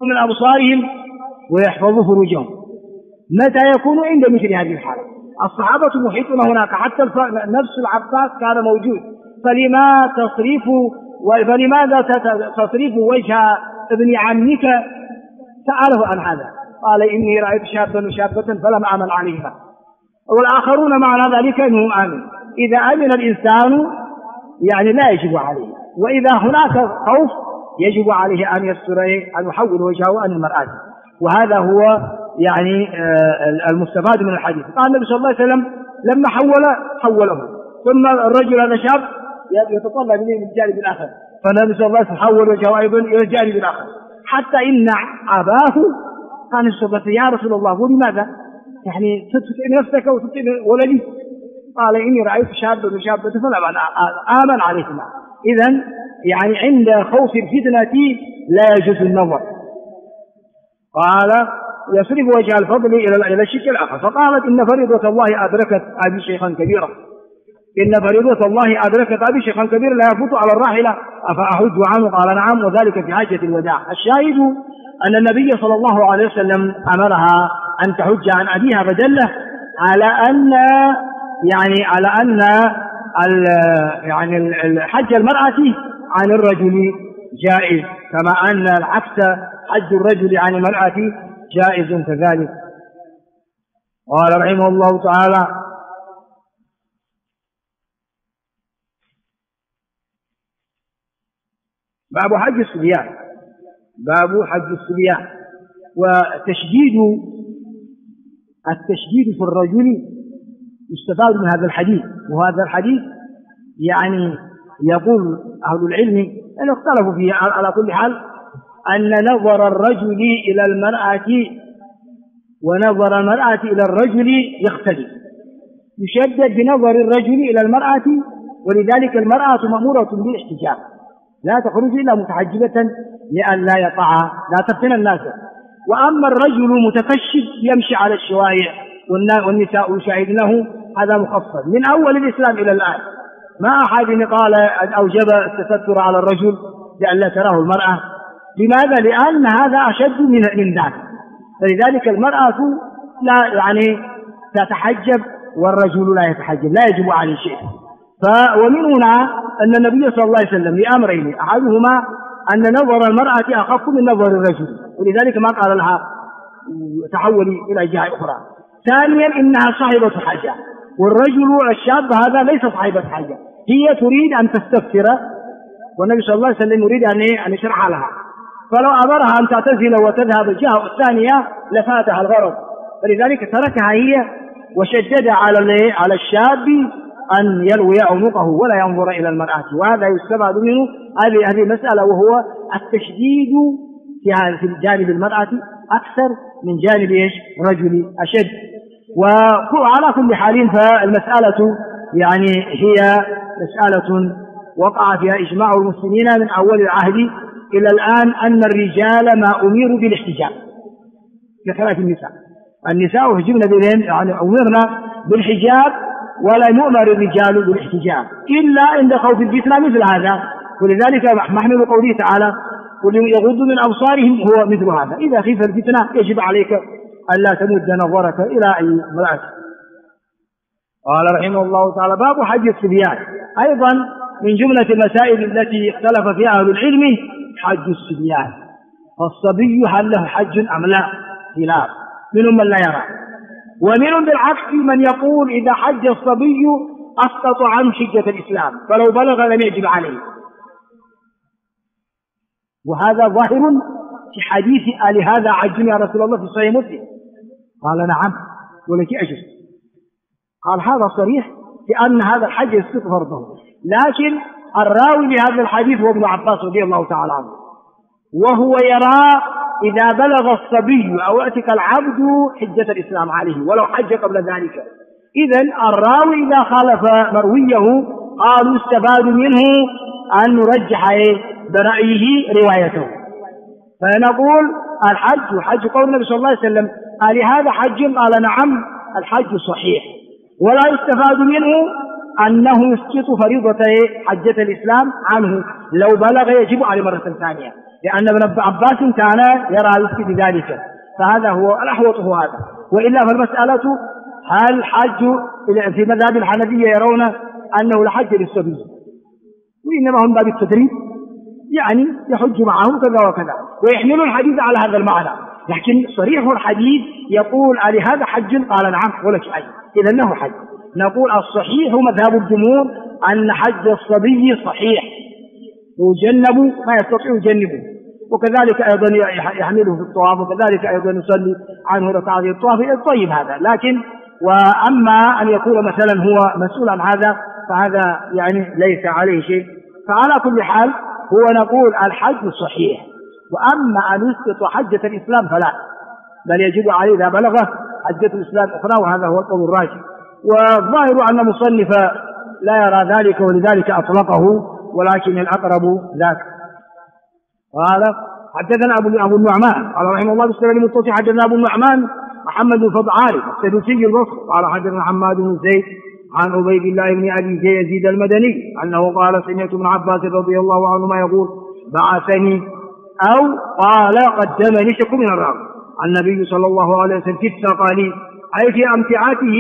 من أبصارهم ويحفظوا فروجهم. متى يكون عند مثل هذه الحالة؟ الصحابة محيطون هناك، حتى نفس العباس كان موجود. فلماذا تصرف وجه ابن عمك؟ سأله عن هذا، قال إني رأيت شابا وشابة فلم أعمل عليهما، والآخرون معنى ذلك أنهم آمن. إذا آمن الإنسان يعني لا يجب عليه، وإذا هناك خوف يجب عليه أن يستر، أن يحول وجهه عن المرآة. وهذا هو يعني المستفاد من الحديث. قال النبي صلى الله عليه وسلم لما حوله، ثم الرجل هذا شاب يتطلع من الجانب الآخر، فالنبي صلى الله عليه وسلم حول وجهه أيضا إلى الجانب الآخر، حتى إن أباه قال يا رسول الله ولماذا يعني تطئ نفسك وتطئ ولدي؟ قال إني رأيت شابا وشابة فلم آمن عليهما. إذن يعني عند خوف الفتنة لا يجوز النظر. قال يصرف وجه الفضل إلى الشق الآخر. فقالت إن فريضة الله أدركت أبي شيخا كبيرا، إن فريضة الله أدركت أبي شيخا كبيرا لا يفوت على الراحلة أفأحج عنه؟ قال نعم، وذلك في حجة الوداع. الشاهد أن النبي صلى الله عليه وسلم أمرها أن تحج عن أبيها، فدله على أن حج المرأة عن الرجل جائز، كما أن العكس حج الرجل عن المرأة جائز كذلك. قال رحمه الله تعالى: باب حج الصبيان. باب حج الصبيان. التشديد في الرجل يستفاد من هذا الحديث. وهذا الحديث يعني يقول أهل العلم أن اختلفوا فيه على كل حال، أن نظر الرجل إلى المرأة ونظر المرأة إلى الرجل يختلف. يشدد بنظر الرجل إلى المرأة، ولذلك المرأة مأمورة بالاحتجاب، لا تخرج إلا متحجبة لأن لا تفتن الناس. وأما الرجل متكشف يمشي على الشوارع والنساء يشاهدنه، هذا مخفف من أول الإسلام إلى الآن. ما أحد قال أوجب التستر على الرجل لأن لا تراه المرأة. لماذا؟ لأن هذا أشد من ذاك. فلذلك المرأة لا تتحجب والرجل لا يتحجب، لا يجب عليه شيء. ومن هنا أن النبي صلى الله عليه وسلم لأمرين، أحدهما أن نظر المرأة أخف من نظر الرجل، ولذلك ما قال لها تحولي إلى جهة أخرى. ثانيا إنها صاحبة حاجة، والرجل الشاب هذا ليس صاحبة حاجة، هي تريد أن تستفسر، والنبي صلى الله عليه وسلم يريد أن يشرح لها. فلو أمرها أن تعتزل وتذهب الجهة الثانية لفاتها الغرض، فلذلك تركها هي وشدد على الشاب أن يلوي عنقه ولا ينظر إلى المرأة. وهذا يستفاد منه هذه المسألة، وهو التشديد في جانب المرأة أكثر من جانب الرجل أشد. وعلى كل حال فالمسألة يعني هي مسألة وقع فيها إجماع المسلمين من أول العهد إلى الآن، أن الرجال ما أمروا بالاحتجاب بخلاف النساء هجمن بهم، يعني أمرنا بالحجاب ولا يؤمر الرجال بالاحتجاب إلا عند خوف الفتنة مثل هذا. ولذلك محمل قوله تعالى: يغض من أبصارهم، هو مثل هذا. إذا خيف الفتنة يجب عليك ألا تمد نظرك إلى أي امرأة. قال رحمه الله تعالى: باب حج الصبيان. أيضا من جملة المسائل التي اختلف فيها أهل العلم حج الصبيان. فالصبي هل له حج أم لا؟ خلاف، منهم من لا يرى، ومنهم بالعكس من يقول إذا حج الصبي أسقط عنه حجة الإسلام، فلو بلغ لم يجب عليه. وهذا ظاهر في حديث آل هذا حج يا رسول الله في صحيح مسلم. قال نعم ولك أجر. قال هذا صريح بأن هذا الحج يسقط فرضه، لكن الراوي لهذا الحديث هو ابن عباس رضي الله تعالى عنه، وهو يرى إذا بلغ الصبي أو أتك العبد حجة الإسلام عليه ولو حج قبل ذلك. إذن الراوي إذا خالف مرويه قالوا استفاد منه أن نرجح برأيه روايته، فنقول الحج حج قول النبي صلى الله عليه وسلم هل هذا حج؟ قال نعم الحج صحيح. ولا يستفاد منه أنه يسقط فريضة حجة الإسلام عنه لو بلغ يجب عليه مرة ثانية، لأن ابن عباس كان يرى يسقط ذلك، فهذا هو الأحوط هو هذا. وإلا فالمسألة هل حج في مذهب الحنفية يرون أنه لا حج للصبي، وإنما هم باب التدريب، يعني يحج معهم كذا وكذا، ويحملون الحديث على هذا المعنى. لكن صريح الحديث يقول على هذا حج؟ قال نعم ولك أي، إذا له حج. نقول الصحيح مذهب الجمهور أن حج الصبي صحيح، يجنب ما يستطيع يجنبه، وكذلك أيضا يحمله في الطواف، وكذلك أيضا يصلي عنه ركعتي الطواف. طيب هذا، لكن وأما أن يكون مثلا هو مسؤول عن هذا فهذا يعني ليس عليه شيء. فعلى كل حال هو نقول الحج صحيح، وأما أن يسقط حجة الإسلام فلا، بل يجب عليه إذا بلغ حجة الإسلام أخرى، وهذا هو القول الراجح. والظاهر أن المصنف لا يرى ذلك ولذلك أطلقه، ولكن الأقرب ذاك. وهذا حدثنا أبو النعمان قال رحمه الله بالسند المتصل حدثنا أبو النعمان محمد بن فضعاري السدوسي البصري قال حدثنا حماد بن زيد عن عبيد الله بن أبي يزيد المدني أنه قال سمعت ابن عباس رضي الله عنهما يقول بعثني أو قال قدمني شك من الراوي النبي صلى الله عليه وسلم في الثقل، أي في أمتعته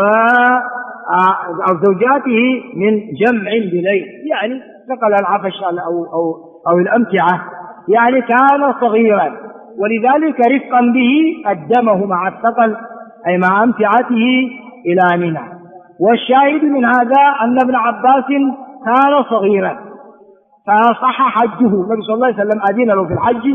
وزوجاته من جمع بليل، يعني ثقل العفش أو الأمتعة، يعني كان صغيرا ولذلك رفقا به قدمه مع الثقل أي مع أمتعته إلى منى. والشاهد من هذا أن ابن عباس كان صغيرا فصح حجه، النبي صلى الله عليه وسلم أذن له في الحج،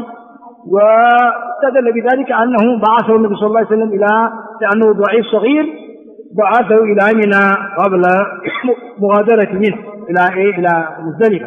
واستدل بذلك أنه بعثه النبي صلى الله عليه وسلم إلى لأنه ضعيف صغير، بعثه إلى منى قبل مغادرة منه إلى مزدلفة.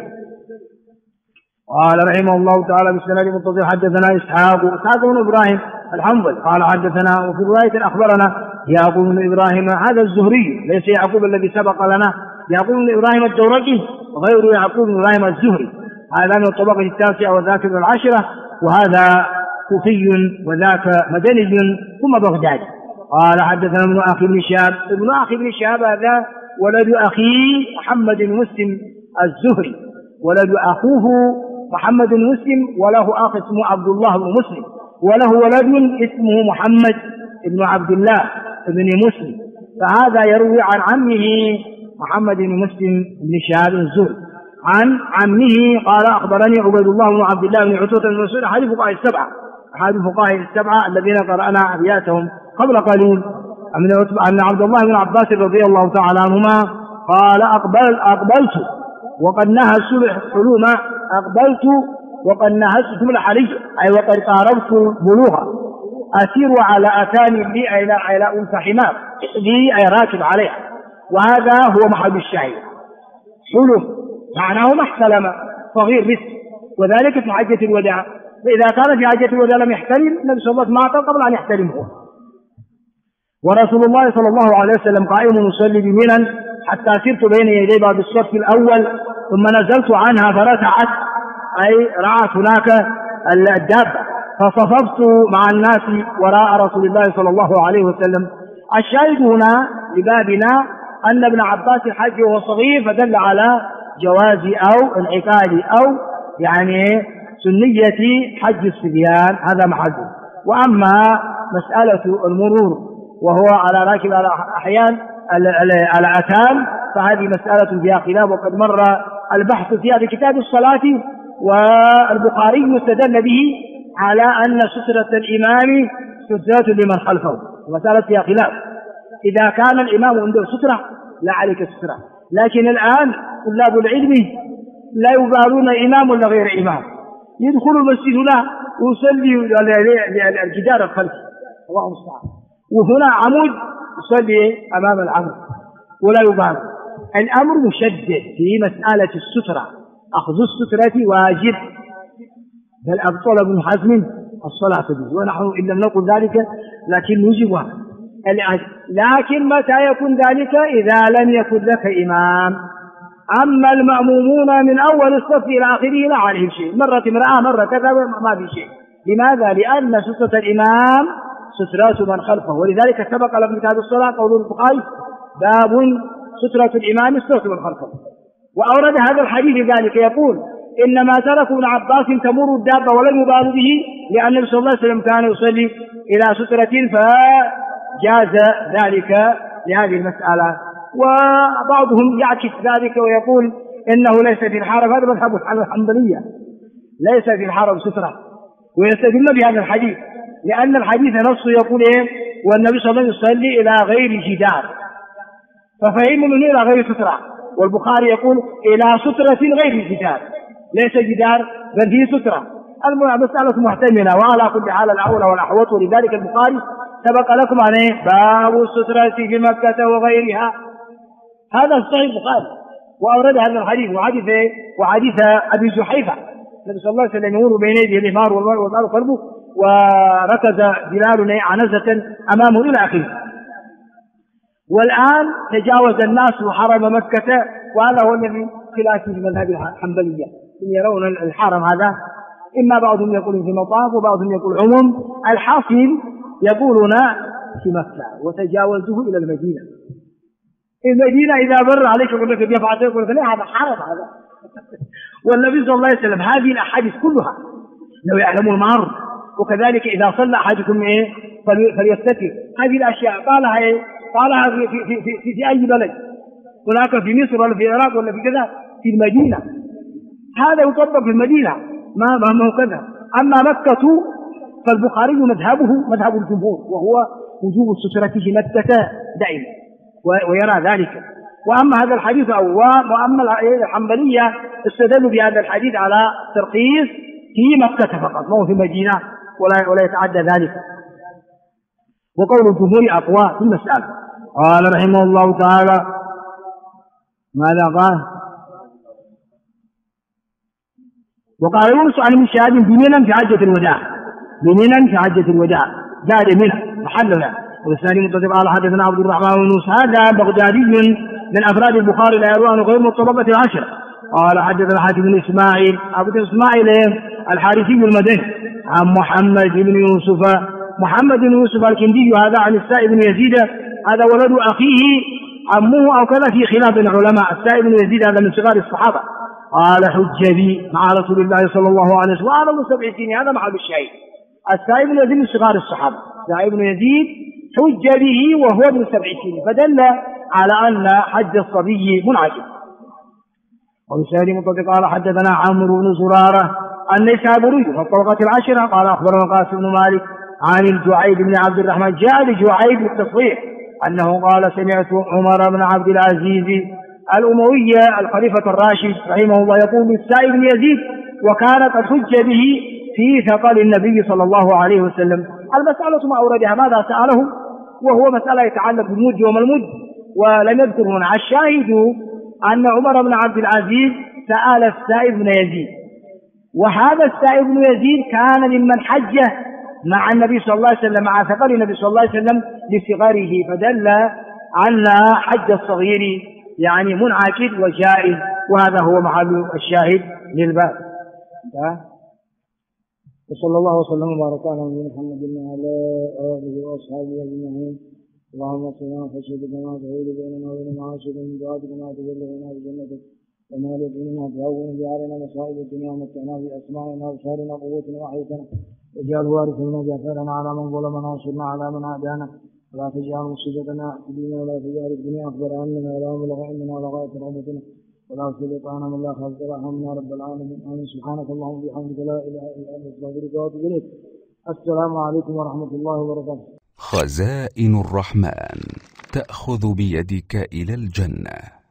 قال رحمه الله تعالى بالسند المتصل حدثنا إسحاق بن إبراهيم الحنظلي قال حدثنا، وفي رواية أخبرنا يعقوب بن إبراهيم هذا الزهري، ليس يعقوب الذي سبق لنا، يعقوب بن إبراهيم الدورقي وغير يعقوب بن إبراهيم الزهري، هذا من الطبقة التاسعة وذاك من العشرة، وهذا كوفي وذاك مدني ثم بغدادي. قال حدثنا ابن أخي بن شهاب، ابن أخي بن شهاب هذا ولد أخي محمد بن مسلم الزهري، ولد أخوه محمد بن مسلم، وله أخ اسمه عبد الله بن مسلم، وله ولد اسمه محمد بن عبد الله بن مسلم، فهذا يروي عن عمه محمد بن مسلم بن شهاب الزهري عن عمه قال أخبرني عبيد الله بن عبد الله بن عتبة بن مسعود أحد الفقهاء السبعة الذين قرأنا أبياتهم قبل قليل أن عبد الله بن عباس رضي الله تعالى عنهما قال أقبلت وقد نهى الصبح حلوما، أقبلت وقد نهى الصبح حري، أي وقد قاربت بلوغا، أسير على أثاني لي إلى أنثى حمار لي أي راكب عليها، وهذا هو محل الشاهد. حلم معناه ما احتلم، صغير لسه، وذلك في حجة الوداع، فإذا كان في حجة الوداع لم يحتلم النبي صلى الله عليه وسلم قبل أن يحتلمه. ورسول الله صلى الله عليه وسلم قائم يصلي بمنى حتى سرت بين يدي باب الصف الأول، ثم نزلت عنها فركعت، أي رعت هناك الدابة، فصففت مع الناس وراء رسول الله صلى الله عليه وسلم. الشاهد هنا لبابنا أن ابن عباس حج وهو صغير، فدل على جواز أو انعقاد أو يعني سنية حج الصبيان، هذا محله. وأما مسألة المرور وهو على راكب على أحيان على أتان، فهذه مسألة فيها خلاف، وقد مر البحث فيها في كتاب الصلاة، والبخاري استدل به على أن سترة الإمام سترة لمن خلفه، مسألة فيها خلاف. إذا كان الإمام عنده سترة لا عليك سترة، لكن الآن طلاب العلم لا يبالون إمام ولا غير إمام، يدخل المسجد له ويصلي الجدار الخلفي، الله المستعان، وهنا عمود يصلي أمام العمود ولا يبال. الأمر مشدد في مسألة السترة، أخذ السترة واجب، بل أبطل ابن حزم الصلاة به، ونحن إن لم نقل ذلك لكن نجبها. لكن متى يكون ذلك؟ إذا لم يكن لك إمام. أما المأمومون من أول الصف إلى آخره لا عليهم شيء، مرة امرأة مرة كذا ما في شيء. لماذا؟ لأن سترة الإمام سترات من خلفه، ولذلك سبق لنا في كتاب الصلاة قول البخاري باب سترة الإمام الصوت والخلفة. وأورد هذا الحديث ذلك يقول إنما تركوا ابن عباس تمر الدابة ولم يبالوا به، لأن النبي صلى الله عليه وسلم كان يصلي إلى سترة فجاز ذلك لهذه المسألة. وبعضهم يعكس ذلك ويقول إنه ليس في الحرم، هذا مذهب الحنبلية، ليس في الحرم سترة، ويستدل بهذا الحديث لأن الحديث نصه يقول إيه؟ والنبي صلى الله عليه وسلم يصلي إلى غير جدار، ففهموا منه إلى غير سترة، والبخاري يقول إلى سترة غير جدار، ليس جدار بل فيه سترة. المسألة محتملة، وعلى كل حال الأولى والأحوط، ولذلك البخاري سبق لكم عليه باب السترة في مكة وغيرها، هذا صحيح البخاري، وأورد هذا الحديث وحديث أبي جحيفة النبي صلى الله عليه وسلم يمر بين يديه الحمار والمال قلبه وركز بلال عنزة أمامه إلى آخره. والآن تجاوز الناس حرم مكة، وهذا هو الذي خلاف في مذهب الحنبلية، يرون الحرم هذا إما بعضهم يقول في مطاف وبعضهم يقول عموم، الحاصل يقولون في مكة وتجاوزوه إلى المدينة. المدينة إذا مر عليك يقول لك بيفعل، يقول لك لا هذا حرم هذا. والنبي صلى الله عليه وسلم هذه الأحاديث كلها لو يعلم المار، وكذلك إذا صلى أحدكم إيه فليستتر، هذه الأشياء قالها إيه؟ قالها في أي بلد، هناك في مصر ولا في العراق ولا في كذا، في المدينة، هذا يطبق في المدينة ما هو كذا. أما مكة فالبخاري مذهبه مذهب الجمهور، وهو وجوب السترة في مكة دائما ويرى ذلك. وأما هذا الحديث وأما الحنبلية استدلوا بهذا الحديث على ترخيص في مكة فقط، ما هو في المدينة ولا يتعدى ذلك، وقول الجمهور أقوى في المسألة. قال رحمه الله تعالى ماذا قال؟ وقال يونس عن ابن شهاب بمنى في حجة الوداع، بمنى في حجة الوداع زاد منى محلها. والثاني متصل قال حدثنا عبد الرحمن بن يونس هذا بغدادي من أفراد البخاري لا يروى غير من الطبقة العشرة. قال حدثنا حاتم بن إسماعيل أبو إسماعيل الحارثي المدني عن محمد بن يوسف، محمد بن يوسف الكندي هذا عن السائب بن يزيد هذا ولد أخيه عمه أو كذا، في خلاف العلماء. السائب بن يزيد هذا من صغار الصحابة. قال حج بي مع رسول الله صلى الله عليه وسلم وأنا 7 سنين، هذا محل الشاهد. السائب بن يزيد من صغار الصحابة، السائب بن يزيد حج به وهو ابن 7 سنين، فدل على أن حج الصبي منعكس. وبسند مطلق قال حدثنا عمرو بن زرارة النيسابوري في الطبقة العشرة قال أخبرنا قاسم بن مالك عن الجعيد بن عبد الرحمن، جاء لجعيد بالتصريح أنه قال سمعت عمر بن عبد العزيز الأموي الخليفة الراشد رحمه الله يقول للسائب بن يزيد وكان قد حج به في ثقل النبي صلى الله عليه وسلم. المسألة ما أوردها ماذا سأله، وهو مسألة يتعلق بالمد وما المد، ولم يذكر هنا. الشاهد أن عمر بن عبد العزيز سأل السائب بن يزيد، وهذا السائب بن يزيد كان ممن حج مع النبي صلى الله عليه وسلم مع ثقل النبي صلى الله عليه وسلم لصغره، فدل أن حج الصغير يعني منعكس وجائز، وهذا هو محل الشاهد للباب. وصلى الله وسلم وبارك على نبينا محمد وعلى آله وأصحابه أجمعين. اللهم صل خشيتك ما تحول بيننا وبين معاصيك، من دعاتك ما تبلغنا بجنتك، وما يدعونا تهون بعلينا مصائب الدنيا، ومتعنا بأسماعنا وأبصارنا وقوتنا وحياتنا، واجعل وارثنا جعفرنا على من ظلمنا وانصرنا على من عادانا، ولا تجعل مصيبتنا في ديننا، ولا تجعل الدنيا أكبر همنا ولا مبلغ علمنا ولا غاية رغبتنا، ولا سلطان من لا خلق رحمنا رب العالمين. آمين. سبحانك اللهم وبحمدك لا إله إلا أنت أستغفرك وأتوب إليك. السلام عليكم ورحمة الله وبركاته. خزائن الرحمن تأخذ بيدك إلى الجنة.